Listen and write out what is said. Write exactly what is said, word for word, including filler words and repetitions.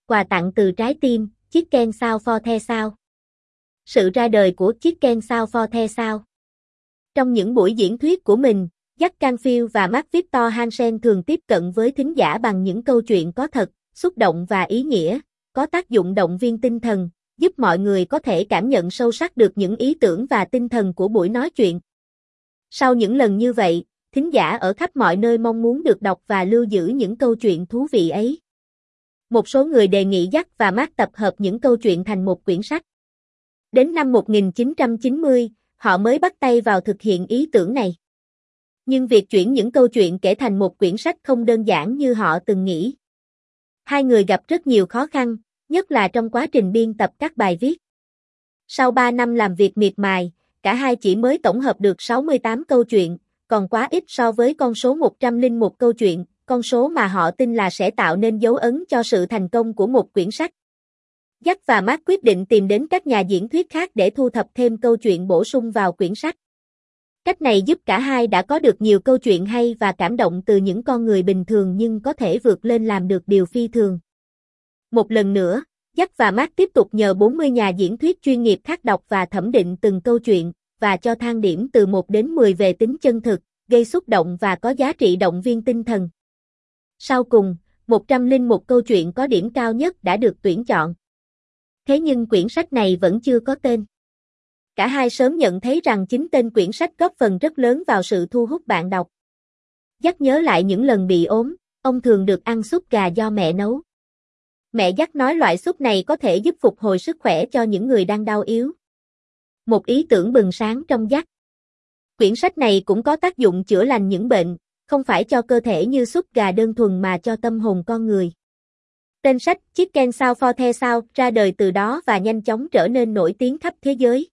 Quà tặng từ trái tim, Chicken Soup for the Soul. Sự ra đời của Chicken Soup for the Soul. Trong những buổi diễn thuyết của mình, Jack Canfield và Mark Victor Hansen thường tiếp cận với thính giả bằng những câu chuyện có thật, xúc động và ý nghĩa, có tác dụng động viên tinh thần, giúp mọi người có thể cảm nhận sâu sắc được những ý tưởng và tinh thần của buổi nói chuyện. Sau những lần như vậy, thính giả ở khắp mọi nơi mong muốn được đọc và lưu giữ những câu chuyện thú vị ấy. Một số người đề nghị Jack và Mark tập hợp những câu chuyện thành một quyển sách. Đến năm một nghìn chín trăm chín mươi, họ mới bắt tay vào thực hiện ý tưởng này. Nhưng việc chuyển những câu chuyện kể thành một quyển sách không đơn giản như họ từng nghĩ. Hai người gặp rất nhiều khó khăn, nhất là trong quá trình biên tập các bài viết. Sau ba năm làm việc miệt mài, cả hai chỉ mới tổng hợp được sáu mươi tám câu chuyện, còn quá ít so với con số một trăm lẻ một câu chuyện, con số mà họ tin là sẽ tạo nên dấu ấn cho sự thành công của một quyển sách. Jack và Mark quyết định tìm đến các nhà diễn thuyết khác để thu thập thêm câu chuyện bổ sung vào quyển sách. Cách này giúp cả hai đã có được nhiều câu chuyện hay và cảm động từ những con người bình thường nhưng có thể vượt lên làm được điều phi thường. Một lần nữa, Jack và Mark tiếp tục nhờ bốn mươi nhà diễn thuyết chuyên nghiệp khác đọc và thẩm định từng câu chuyện, và cho thang điểm từ một đến mười về tính chân thực, gây xúc động và có giá trị động viên tinh thần. Sau cùng, một trăm lẻ một câu chuyện có điểm cao nhất đã được tuyển chọn. Thế nhưng quyển sách này vẫn chưa có tên. Cả hai sớm nhận thấy rằng chính tên quyển sách góp phần rất lớn vào sự thu hút bạn đọc. Jack nhớ lại những lần bị ốm, ông thường được ăn súp gà do mẹ nấu. Mẹ Jack nói loại súp này có thể giúp phục hồi sức khỏe cho những người đang đau yếu. Một ý tưởng bừng sáng trong Jack. Quyển sách này cũng có tác dụng chữa lành những bệnh, không phải cho cơ thể như súp gà đơn thuần mà cho tâm hồn con người. Tên sách Chicken Soup for the Soul ra đời từ đó và nhanh chóng trở nên nổi tiếng khắp thế giới.